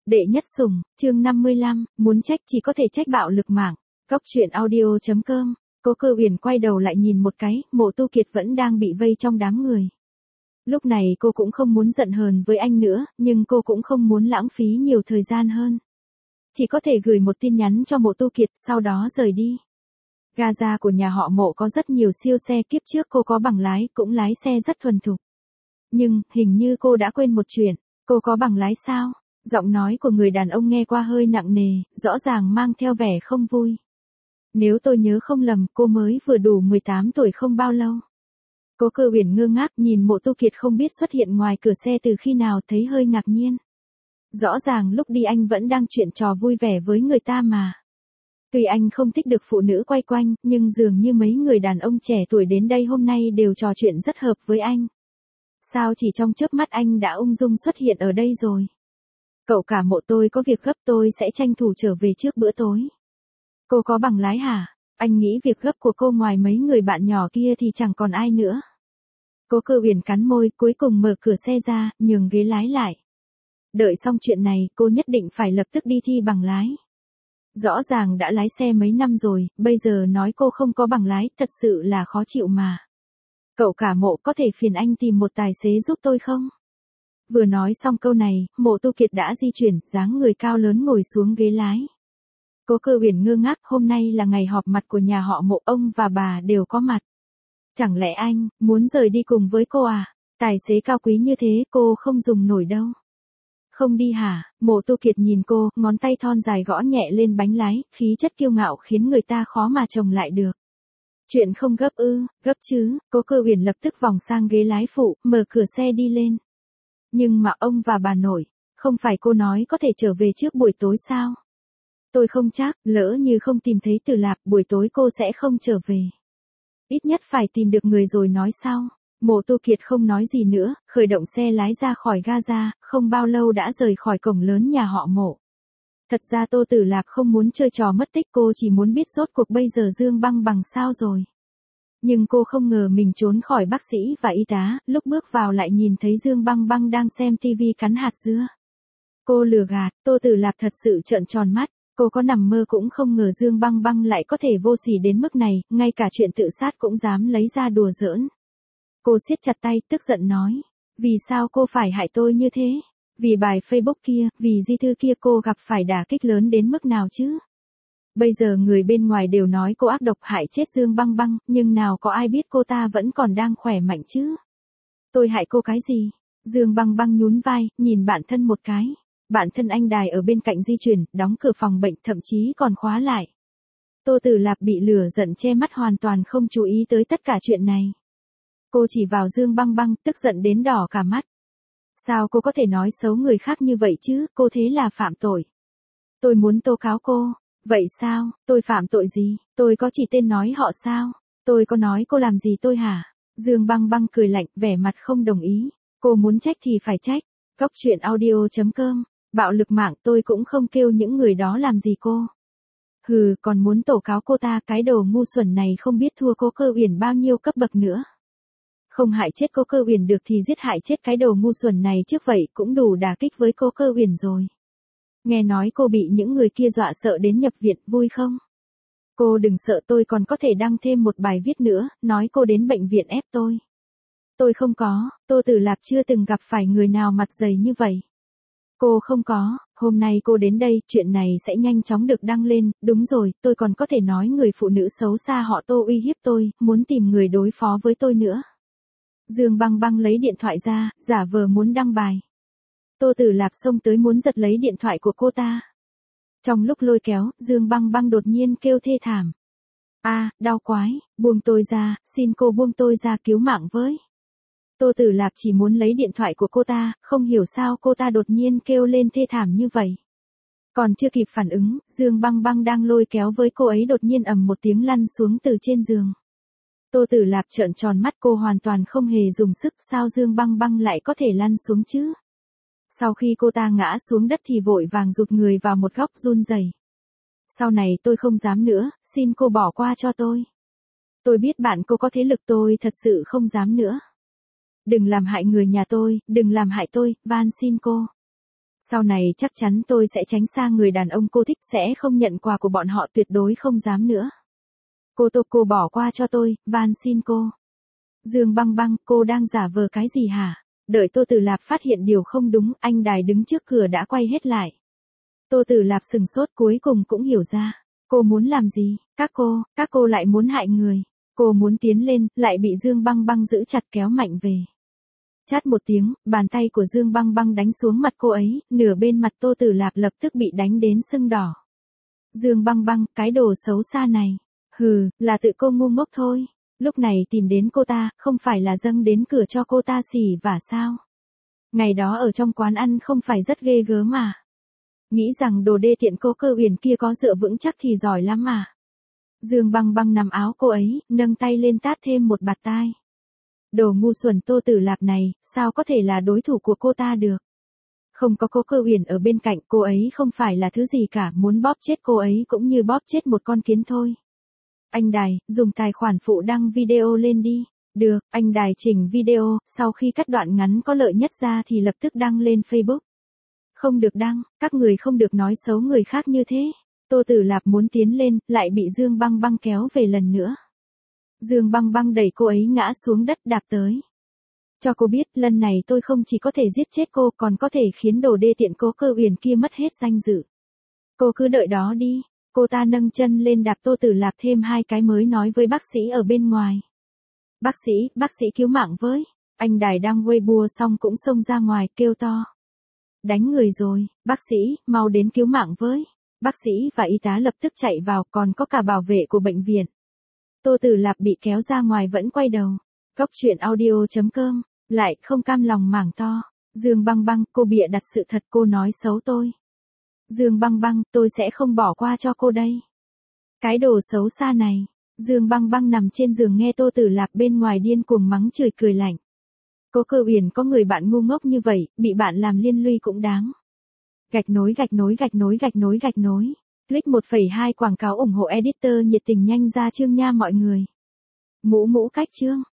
Đệ nhất sủng, chương 55, muốn trách chỉ có thể trách bạo lực mạng. Cốc truyện audio.com. Cố Cơ Uyển quay đầu lại nhìn một cái, Mộ Tu Kiệt vẫn đang bị vây trong đám người. Lúc này cô cũng không muốn giận hờn với anh nữa, nhưng cô cũng không muốn lãng phí nhiều thời gian hơn. Chỉ có thể gửi một tin nhắn cho Mộ Tu Kiệt, sau đó rời đi. Gaza của nhà họ Mộ có rất nhiều siêu xe, kiếp trước cô có bằng lái, cũng lái xe rất thuần thục. Nhưng, hình như cô đã quên một chuyện, cô có bằng lái sao? Giọng nói của người đàn ông nghe qua hơi nặng nề, rõ ràng mang theo vẻ không vui. Nếu tôi nhớ không lầm, cô mới vừa đủ 18 tuổi không bao lâu. Cố Cơ Uyển ngơ ngác nhìn Mộ Tu Kiệt không biết xuất hiện ngoài cửa xe từ khi nào, thấy hơi ngạc nhiên. Rõ ràng lúc đi anh vẫn đang chuyện trò vui vẻ với người ta mà. Tuy anh không thích được phụ nữ quay quanh, nhưng dường như mấy người đàn ông trẻ tuổi đến đây hôm nay đều trò chuyện rất hợp với anh. Sao chỉ trong chớp mắt anh đã ung dung xuất hiện ở đây rồi? Cậu cả Mộ, tôi có việc gấp, tôi sẽ tranh thủ trở về trước bữa tối. Cô có bằng lái hả? Anh nghĩ việc gấp của cô ngoài mấy người bạn nhỏ kia thì chẳng còn ai nữa. Cố Cơ Uyển cắn môi, cuối cùng mở cửa xe ra, nhường ghế lái lại. Đợi xong chuyện này, cô nhất định phải lập tức đi thi bằng lái. Rõ ràng đã lái xe mấy năm rồi, bây giờ nói cô không có bằng lái, thật sự là khó chịu mà. Cậu cả Mộ, có thể phiền anh tìm một tài xế giúp tôi không? Vừa nói xong câu này, Mộ Tu Kiệt đã di chuyển, dáng người cao lớn ngồi xuống ghế lái. Cố Cơ Uyển ngơ ngác, hôm nay là ngày họp mặt của nhà họ Mộ, ông và bà đều có mặt. Chẳng lẽ anh muốn rời đi cùng với cô à? Tài xế cao quý như thế cô không dùng nổi đâu. Không đi hả? Mộ Tu Kiệt nhìn cô, ngón tay thon dài gõ nhẹ lên bánh lái, khí chất kiêu ngạo khiến người ta khó mà chồng lại được. Chuyện không gấp ư? Gấp chứ. Cố Cơ Uyển lập tức vòng sang ghế lái phụ, mở cửa xe đi lên. Nhưng mà ông và bà nội, không phải cô nói có thể trở về trước buổi tối sao? Tôi không chắc, lỡ như không tìm thấy Từ Lạp, buổi tối cô sẽ không trở về. Ít nhất phải tìm được người rồi nói sau. Mộ Tu Kiệt không nói gì nữa, khởi động xe lái ra khỏi Gaza, không bao lâu đã rời khỏi cổng lớn nhà họ Mộ. Thật ra Tô Tử Lạp không muốn chơi trò mất tích, cô chỉ muốn biết rốt cuộc bây giờ Dương Băng Bằng sao rồi. Nhưng cô không ngờ mình trốn khỏi bác sĩ và y tá, lúc bước vào lại nhìn thấy Dương Băng Băng đang xem TV cắn hạt dưa. Cô lừa gạt, Tô Tử Lạp thật sự trợn tròn mắt, cô có nằm mơ cũng không ngờ Dương Băng Băng lại có thể vô sỉ đến mức này, ngay cả chuyện tự sát cũng dám lấy ra đùa giỡn. Cô siết chặt tay, tức giận nói, vì sao cô phải hại tôi như thế? Vì bài Facebook kia, vì di thư kia, cô gặp phải đả kích lớn đến mức nào chứ? Bây giờ người bên ngoài đều nói cô ác độc hại chết Dương Băng Băng, nhưng nào có ai biết cô ta vẫn còn đang khỏe mạnh chứ? Tôi hại cô cái gì? Dương Băng Băng nhún vai, nhìn bạn thân một cái. Bạn thân anh Đài ở bên cạnh di chuyển, đóng cửa phòng bệnh, thậm chí còn khóa lại. Tô Tử Lạp bị lửa giận che mắt, hoàn toàn không chú ý tới tất cả chuyện này. Cô chỉ vào Dương Băng Băng, tức giận đến đỏ cả mắt. Sao cô có thể nói xấu người khác như vậy chứ, cô thế là phạm tội. Tôi muốn tố cáo cô. Vậy sao, tôi phạm tội gì, tôi có chỉ tên nói họ sao, tôi có nói cô làm gì tôi hả? Dương Băng Băng cười lạnh, vẻ mặt không đồng ý. Cô muốn trách thì phải trách. Cốc truyện audio.com. Bạo lực mạng, tôi cũng không kêu những người đó làm gì cô. Hừ, còn muốn tố cáo cô ta, cái đồ ngu xuẩn này không biết thua Cố Cơ Uyển bao nhiêu cấp bậc nữa. Không hại chết Cố Cơ Uyển được thì giết hại chết cái đồ ngu xuẩn này trước, vậy cũng đủ đả kích với Cố Cơ Uyển rồi. Nghe nói cô bị những người kia dọa sợ đến nhập viện, vui không? Cô đừng sợ, tôi còn có thể đăng thêm một bài viết nữa, nói cô đến bệnh viện ép tôi. Tôi không có, Tô Tử Lạp chưa từng gặp phải người nào mặt dày như vậy. Cô không có, hôm nay cô đến đây, chuyện này sẽ nhanh chóng được đăng lên, đúng rồi, tôi còn có thể nói người phụ nữ xấu xa họ Tô uy hiếp tôi, muốn tìm người đối phó với tôi nữa. Dương Băng Băng lấy điện thoại ra, giả vờ muốn đăng bài. Tô Tử Lạp xông tới muốn giật lấy điện thoại của cô ta. Trong lúc lôi kéo, Dương Băng Băng đột nhiên kêu thê thảm. Đau quái, buông tôi ra, xin cô buông tôi ra, cứu mạng với. Tô Tử Lạp chỉ muốn lấy điện thoại của cô ta, không hiểu sao cô ta đột nhiên kêu lên thê thảm như vậy. Còn chưa kịp phản ứng, Dương Băng Băng đang lôi kéo với cô ấy đột nhiên ầm một tiếng lăn xuống từ trên giường. Tô Tử Lạp trợn tròn mắt, cô hoàn toàn không hề dùng sức, sao Dương Băng Băng lại có thể lăn xuống chứ? Sau khi cô ta ngã xuống đất thì vội vàng rụt người vào một góc run rẩy. Sau này tôi không dám nữa, xin cô bỏ qua cho tôi. Tôi biết bạn cô có thế lực, tôi thật sự không dám nữa. Đừng làm hại người nhà tôi, đừng làm hại tôi, van xin cô. Sau này chắc chắn tôi sẽ tránh xa người đàn ông cô thích, sẽ không nhận quà của bọn họ, tuyệt đối không dám nữa. Cô bỏ qua cho tôi, van xin cô. Dương Băng Băng, cô đang giả vờ cái gì hả? Đợi Tô Tử Lạp phát hiện điều không đúng, anh Đài đứng trước cửa đã quay hết lại. Tô Tử Lạp sừng sốt, cuối cùng cũng hiểu ra. Cô muốn làm gì? Các cô lại muốn hại người. Cô muốn tiến lên, lại bị Dương Băng Băng giữ chặt kéo mạnh về. Chát một tiếng, bàn tay của Dương Băng Băng đánh xuống mặt cô ấy, nửa bên mặt Tô Tử Lạp lập tức bị đánh đến sưng đỏ. Dương Băng Băng, cái đồ xấu xa này. Hừ, là tự cô ngu ngốc thôi. Lúc này tìm đến cô ta, không phải là dâng đến cửa cho cô ta xỉ vả sao? Ngày đó ở trong quán ăn không phải rất ghê gớm mà. Nghĩ rằng đồ đê tiện Cố Cơ Uyển kia có dựa vững chắc thì giỏi lắm mà. Dương Băng Băng nắm áo cô ấy, nâng tay lên tát thêm một bạt tai. Đồ ngu xuẩn Tô Tử Lạp này, sao có thể là đối thủ của cô ta được? Không có Cố Cơ Uyển ở bên cạnh, cô ấy không phải là thứ gì cả, muốn bóp chết cô ấy cũng như bóp chết một con kiến thôi. Anh Đài, dùng tài khoản phụ đăng video lên đi. Được, anh Đài chỉnh video, sau khi cắt đoạn ngắn có lợi nhất ra thì lập tức đăng lên Facebook. Không được đăng, các người không được nói xấu người khác như thế. Tô Tử Lạp muốn tiến lên, lại bị Dương Băng Băng kéo về lần nữa. Dương Băng Băng đẩy cô ấy ngã xuống đất đạp tới. Cho cô biết, lần này tôi không chỉ có thể giết chết cô, còn có thể khiến đồ đê tiện Cố Cơ Uyển kia mất hết danh dự. Cô cứ đợi đó đi. Cô ta nâng chân lên đạp Tô Tử Lạp thêm 2 cái mới nói với bác sĩ ở bên ngoài. Bác sĩ cứu mạng với. Anh Đài đang Weibo xong cũng xông ra ngoài kêu to. Đánh người rồi, bác sĩ, mau đến cứu mạng với. Bác sĩ và y tá lập tức chạy vào, còn có cả bảo vệ của bệnh viện. Tô Tử Lạp bị kéo ra ngoài vẫn quay đầu. Góc truyện audio.com, lại không cam lòng mảng to. Dương Băng Băng, cô bịa đặt sự thật, cô nói xấu tôi. Dương Băng Băng, tôi sẽ không bỏ qua cho cô đây. Cái đồ xấu xa này. Dương Băng Băng nằm trên giường nghe Tô Tử Lạp bên ngoài điên cuồng mắng chửi cười lạnh. Cố Cơ Uyển có người bạn ngu ngốc như vậy, bị bạn làm liên lụy cũng đáng. Gạch nối. Click 1,2 quảng cáo ủng hộ editor nhiệt tình nhanh ra chương nha mọi người. Mũ cách chương.